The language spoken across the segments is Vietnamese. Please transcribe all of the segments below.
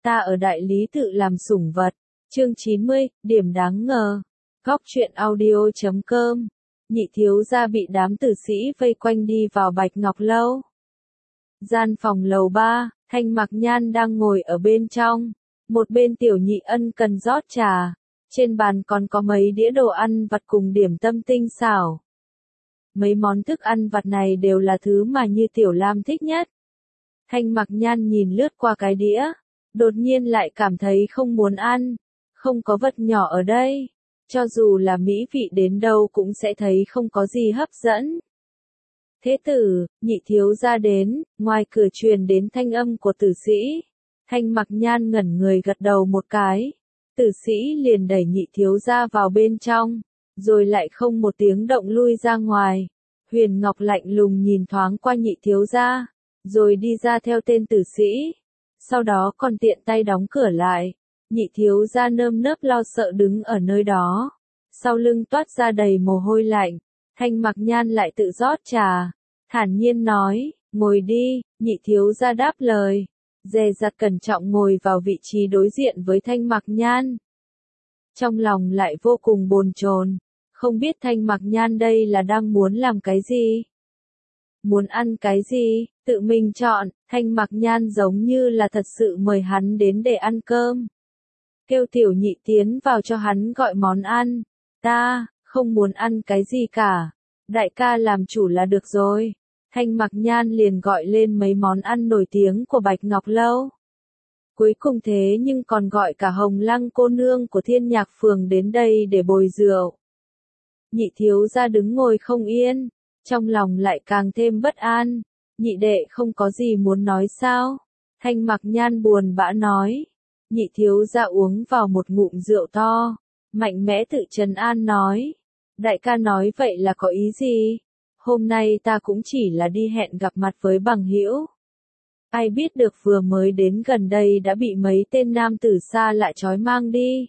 ta ở đại lý tự làm sủng vật. Chương 90, điểm đáng ngờ. Góc truyện audio.com. Nhị thiếu gia bị đám tử sĩ vây quanh đi vào Bạch Ngọc Lâu. Gian phòng lầu 3, Thanh Mặc Nhan đang ngồi ở bên trong. Một bên Tiểu Nhị ân cần rót trà. Trên bàn còn có mấy đĩa đồ ăn vặt cùng điểm tâm tinh xảo. Mấy món thức ăn vặt này đều là thứ mà Như Tiểu Lam thích nhất. Thanh Mặc Nhan nhìn lướt qua cái đĩa, đột nhiên lại cảm thấy không muốn ăn. Không có vật nhỏ ở đây, cho dù là mỹ vị đến đâu cũng sẽ thấy không có gì hấp dẫn. Thế tử, nhị thiếu gia đến, ngoài cửa truyền đến thanh âm của tử sĩ. Thanh Mặc Nhan ngẩn người gật đầu một cái. Tử sĩ liền đẩy nhị thiếu gia vào bên trong, rồi lại không một tiếng động lui ra ngoài. Huyền Ngọc lạnh lùng nhìn thoáng qua nhị thiếu gia, rồi đi ra theo tên tử sĩ. Sau đó còn tiện tay đóng cửa lại. Nhị thiếu gia nơm nớp lo sợ đứng ở nơi đó. Sau lưng toát ra đầy mồ hôi lạnh. Thanh Mặc Nhan lại tự rót trà. Thản nhiên nói, ngồi đi, nhị thiếu gia đáp lời. Dè dặt cẩn trọng ngồi vào vị trí đối diện với Thanh Mặc Nhan. Trong lòng lại vô cùng bồn chồn, không biết Thanh Mặc Nhan đây là đang muốn làm cái gì? Muốn ăn cái gì, tự mình chọn. Thanh Mặc Nhan giống như là thật sự mời hắn đến để ăn cơm. Kêu Tiểu Nhị tiến vào cho hắn gọi món ăn. Ta, không muốn ăn cái gì cả. Đại ca làm chủ là được rồi. Thanh Mặc Nhan liền gọi lên mấy món ăn nổi tiếng của Bạch Ngọc Lâu. Cuối cùng thế nhưng còn gọi cả Hồng Lăng cô nương của Thiên Nhạc Phường đến đây để bồi rượu. Nhị thiếu gia đứng ngồi không yên, trong lòng lại càng thêm bất an. Nhị đệ không có gì muốn nói sao? Thanh Mặc Nhan buồn bã nói. Nhị thiếu gia uống vào một ngụm rượu to, mạnh mẽ tự trấn an nói. Đại ca nói vậy là có ý gì? Hôm nay ta cũng chỉ là đi hẹn gặp mặt với bằng hữu. Ai biết được vừa mới đến gần đây đã bị mấy tên nam tử xa lạ trói mang đi.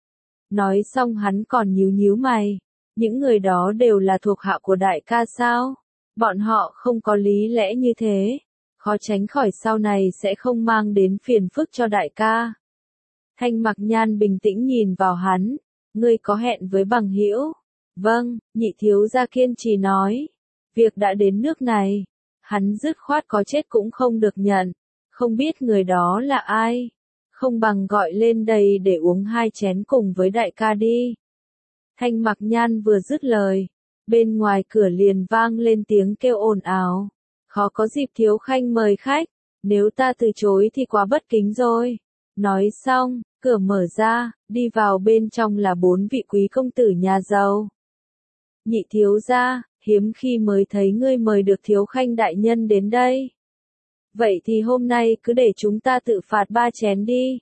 Nói xong hắn còn nhíu nhíu mày. Những người đó đều là thuộc hạ của đại ca sao? Bọn họ không có lý lẽ như thế. Khó tránh khỏi sau này sẽ không mang đến phiền phức cho đại ca. Thanh Mặc Nhan bình tĩnh nhìn vào hắn. Ngươi có hẹn với bằng hữu? Vâng, nhị thiếu gia kiên trì nói. Việc đã đến nước này, hắn dứt khoát có chết cũng không được nhận. Không biết người đó là ai? Không bằng gọi lên đây để uống 2 chén cùng với đại ca đi. Thanh Mặc Nhan vừa dứt lời, bên ngoài cửa liền vang lên tiếng kêu ồn ào. Khó có dịp thiếu khanh mời khách, nếu ta từ chối thì quá bất kính rồi. Nói xong, cửa mở ra, đi vào bên trong là 4 vị quý công tử nhà giàu. Nhị thiếu gia, hiếm khi mới thấy ngươi mời được thiếu khanh đại nhân đến đây. Vậy thì hôm nay cứ để chúng ta tự phạt 3 chén đi.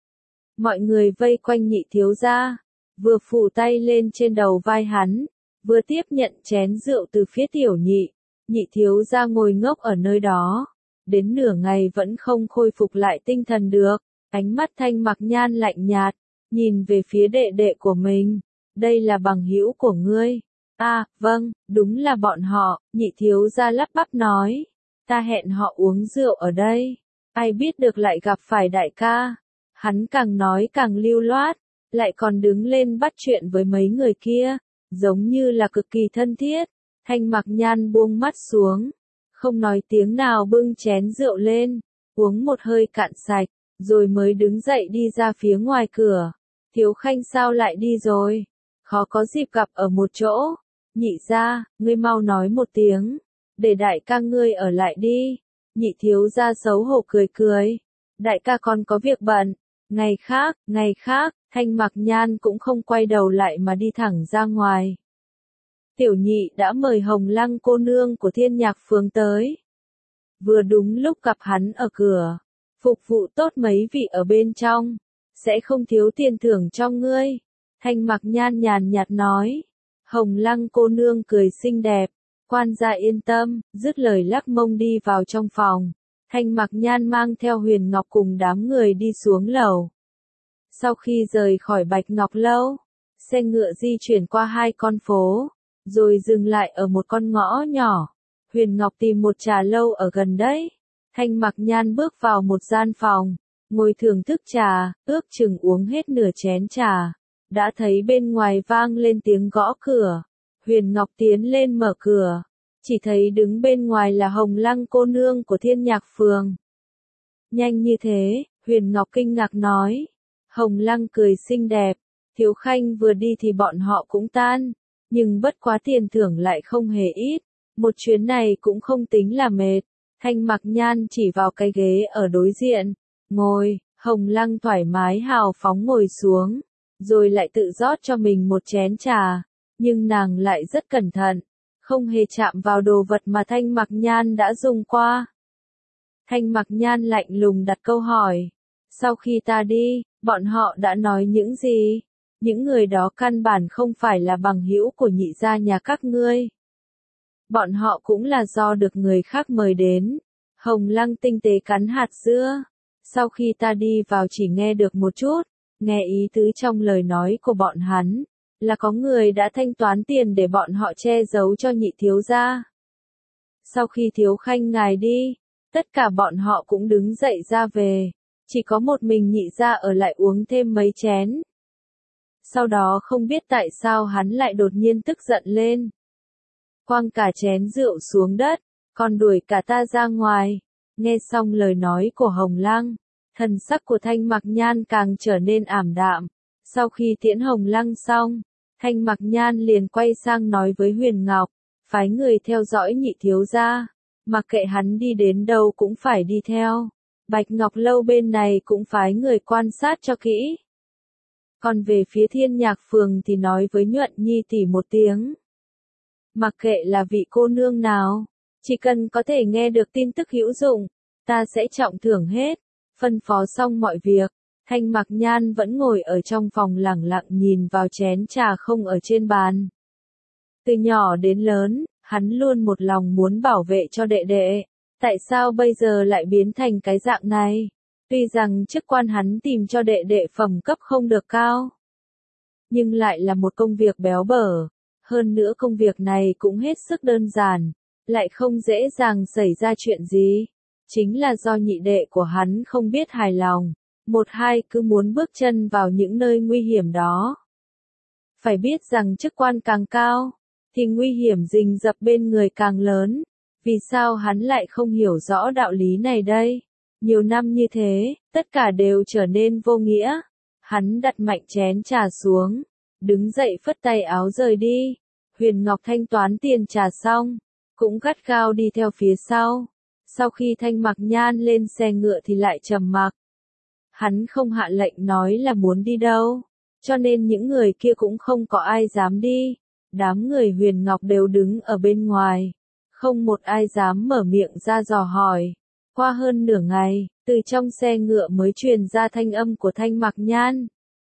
Mọi người vây quanh nhị thiếu gia, vừa phủ tay lên trên đầu vai hắn, vừa tiếp nhận chén rượu từ phía Tiểu Nhị. Nhị thiếu gia ngồi ngốc ở nơi đó, đến nửa ngày vẫn không khôi phục lại tinh thần được. Ánh mắt Thanh Mặc Nhan lạnh nhạt, nhìn về phía đệ đệ của mình. Đây là bằng hữu của ngươi. À, vâng, đúng là bọn họ. Nhị thiếu gia lắp bắp nói. Ta hẹn họ uống rượu ở đây. Ai biết được lại gặp phải đại ca. Hắn càng nói càng lưu loát, lại còn đứng lên bắt chuyện với mấy người kia, giống như là cực kỳ thân thiết. Thanh Mặc Nhan buông mắt xuống, không nói tiếng nào bưng chén rượu lên, uống một hơi cạn sạch, rồi mới đứng dậy đi ra phía ngoài cửa. Thiếu khanh sao lại đi rồi? Khó có dịp gặp ở một chỗ. Nhị gia, ngươi mau nói một tiếng, để đại ca ngươi ở lại đi. Nhị thiếu gia xấu hổ cười cười. Đại ca còn có việc bận. Ngày khác, Thanh Mặc Nhan cũng không quay đầu lại mà đi thẳng ra ngoài. Tiểu Nhị đã mời Hồng Lăng cô nương của Thiên Nhạc Phường tới. Vừa đúng lúc gặp hắn ở cửa. Phục vụ tốt mấy vị ở bên trong, sẽ không thiếu tiền thưởng cho ngươi. Thanh Mặc Nhan nhàn nhạt nói. Hồng Lăng cô nương cười xinh đẹp. Quan gia yên tâm, dứt lời lắc mông đi vào trong phòng. Thanh Mặc Nhan mang theo Huyền Ngọc cùng đám người đi xuống lầu. Sau khi rời khỏi Bạch Ngọc Lâu, xe ngựa di chuyển qua 2 con phố, rồi dừng lại ở một con ngõ nhỏ. Huyền Ngọc tìm một trà lâu ở gần đấy. Thanh Mặc Nhan bước vào một gian phòng, ngồi thưởng thức trà, ước chừng uống hết nửa chén trà. Đã thấy bên ngoài vang lên tiếng gõ cửa. Huyền Ngọc tiến lên mở cửa. Chỉ thấy đứng bên ngoài là Hồng Lăng cô nương của Thiên Nhạc Phường. Nhanh như thế, Huyền Ngọc kinh ngạc nói. Hồng Lăng cười xinh đẹp. Thiếu Khanh vừa đi thì bọn họ cũng tan. Nhưng bất quá tiền thưởng lại không hề ít. Một chuyến này cũng không tính là mệt. Thanh Mặc Nhan chỉ vào cái ghế ở đối diện. Ngồi, Hồng Lăng thoải mái hào phóng ngồi xuống. Rồi lại tự rót cho mình một chén trà. Nhưng nàng lại rất cẩn thận. Không hề chạm vào đồ vật mà Thanh Mặc Nhan đã dùng qua. Thanh Mặc Nhan lạnh lùng đặt câu hỏi. Sau khi ta đi, bọn họ đã nói những gì? Những người đó căn bản không phải là bằng hữu của nhị gia nhà các ngươi. Bọn họ cũng là do được người khác mời đến. Hồng Lăng tinh tế cắn hạt dưa. Sau khi ta đi vào chỉ nghe được một chút, nghe ý tứ trong lời nói của bọn hắn, là có người đã thanh toán tiền để bọn họ che giấu cho nhị thiếu gia. Sau khi Thiếu Khanh ngài đi, tất cả bọn họ cũng đứng dậy ra về, chỉ có một mình nhị gia ở lại uống thêm mấy chén. Sau đó không biết tại sao hắn lại đột nhiên tức giận lên. Quăng cả chén rượu xuống đất, còn đuổi cả ta ra ngoài. Nghe xong lời nói của Hồng Lăng, thần sắc của Thanh Mặc Nhan càng trở nên ảm đạm. Sau khi tiễn Hồng Lăng xong, Thanh Mặc Nhan liền quay sang nói với Huyền Ngọc, phái người theo dõi nhị thiếu gia, mặc kệ hắn đi đến đâu cũng phải đi theo. Bạch Ngọc Lâu bên này cũng phái người quan sát cho kỹ. Còn về phía Thiên Nhạc Phường thì nói với Nhuận Nhi tỷ một tiếng. Mặc kệ là vị cô nương nào, chỉ cần có thể nghe được tin tức hữu dụng, ta sẽ trọng thưởng hết. Phân phó xong mọi việc, Thanh Mặc Nhan vẫn ngồi ở trong phòng lẳng lặng nhìn vào chén trà không ở trên bàn. Từ nhỏ đến lớn, hắn luôn một lòng muốn bảo vệ cho đệ đệ. Tại sao bây giờ lại biến thành cái dạng này? Tuy rằng chức quan hắn tìm cho đệ đệ phẩm cấp không được cao, nhưng lại là một công việc béo bở. Hơn nữa công việc này cũng hết sức đơn giản, lại không dễ dàng xảy ra chuyện gì. Chính là do nhị đệ của hắn không biết hài lòng, một hai cứ muốn bước chân vào những nơi nguy hiểm đó. Phải biết rằng chức quan càng cao, thì nguy hiểm rình rập bên người càng lớn. Vì sao hắn lại không hiểu rõ đạo lý này đây? Nhiều năm như thế, tất cả đều trở nên vô nghĩa. Hắn đặt mạnh chén trà xuống, đứng dậy phất tay áo rời đi. Huyền Ngọc thanh toán tiền trà xong, cũng gắt gao đi theo phía sau. Sau khi Thanh Mặc Nhan lên xe ngựa thì lại trầm mặc. Hắn không hạ lệnh nói là muốn đi đâu, cho nên những người kia cũng không có ai dám đi. Đám người Huyền Ngọc đều đứng ở bên ngoài, không một ai dám mở miệng ra dò hỏi. Qua hơn nửa ngày, từ trong xe ngựa mới truyền ra thanh âm của Thanh Mặc Nhan.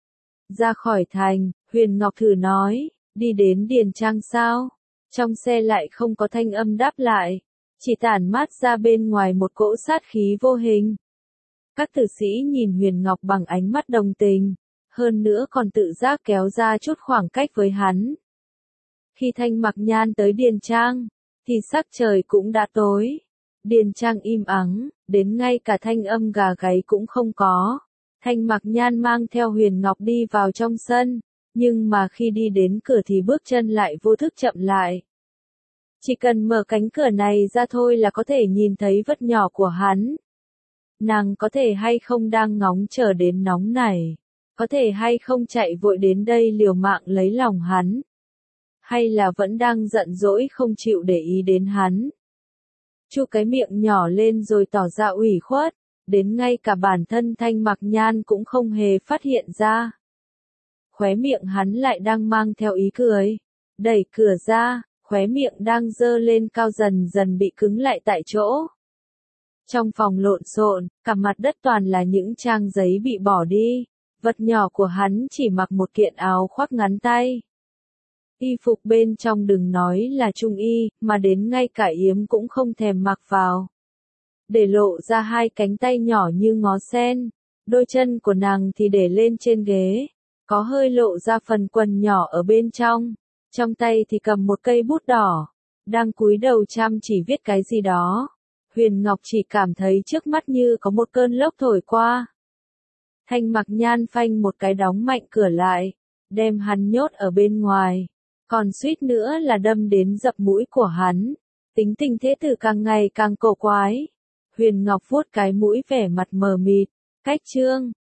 Ra khỏi thành, Huyền Ngọc thử nói, đi đến Điền Trang sao? Trong xe lại không có thanh âm đáp lại, chỉ tản mát ra bên ngoài một cỗ sát khí vô hình. Các tử sĩ nhìn Huyền Ngọc bằng ánh mắt đồng tình, hơn nữa còn tự giác kéo ra chút khoảng cách với hắn. Khi Thanh Mặc Nhan tới Điền Trang, thì sắc trời cũng đã tối. Điền Trang im ắng, đến ngay cả thanh âm gà gáy cũng không có. Thanh Mặc Nhan mang theo Huyền Ngọc đi vào trong sân, nhưng mà khi đi đến cửa thì bước chân lại vô thức chậm lại. Chỉ cần mở cánh cửa này ra thôi là có thể nhìn thấy vật nhỏ của hắn. Nàng có thể hay không đang ngóng chờ đến nóng này, có thể hay không chạy vội đến đây liều mạng lấy lòng hắn, hay là vẫn đang giận dỗi không chịu để ý đến hắn. Chu cái miệng nhỏ lên rồi tỏ ra ủy khuất, đến ngay cả bản thân Thanh Mặc Nhan cũng không hề phát hiện ra. Khóe miệng hắn lại đang mang theo ý cười, đẩy cửa ra, khóe miệng đang dơ lên cao dần dần bị cứng lại tại chỗ. Trong phòng lộn xộn, cả mặt đất toàn là những trang giấy bị bỏ đi, vật nhỏ của hắn chỉ mặc một kiện áo khoác ngắn tay. Y phục bên trong đừng nói là trung y, mà đến ngay cả yếm cũng không thèm mặc vào. Để lộ ra hai cánh tay nhỏ như ngó sen, đôi chân của nàng thì để lên trên ghế, có hơi lộ ra phần quần nhỏ ở bên trong. Trong tay thì cầm một cây bút đỏ, đang cúi đầu chăm chỉ viết cái gì đó. Huyền Ngọc chỉ cảm thấy trước mắt như có một cơn lốc thổi qua, Thanh Mặc Nhan phanh một cái đóng mạnh cửa lại, đem hắn nhốt ở bên ngoài, còn suýt nữa là đâm đến dập mũi của hắn. Tính tình thế tử càng ngày càng cổ quái. Huyền Ngọc vuốt cái mũi vẻ mặt mờ mịt, cách Trương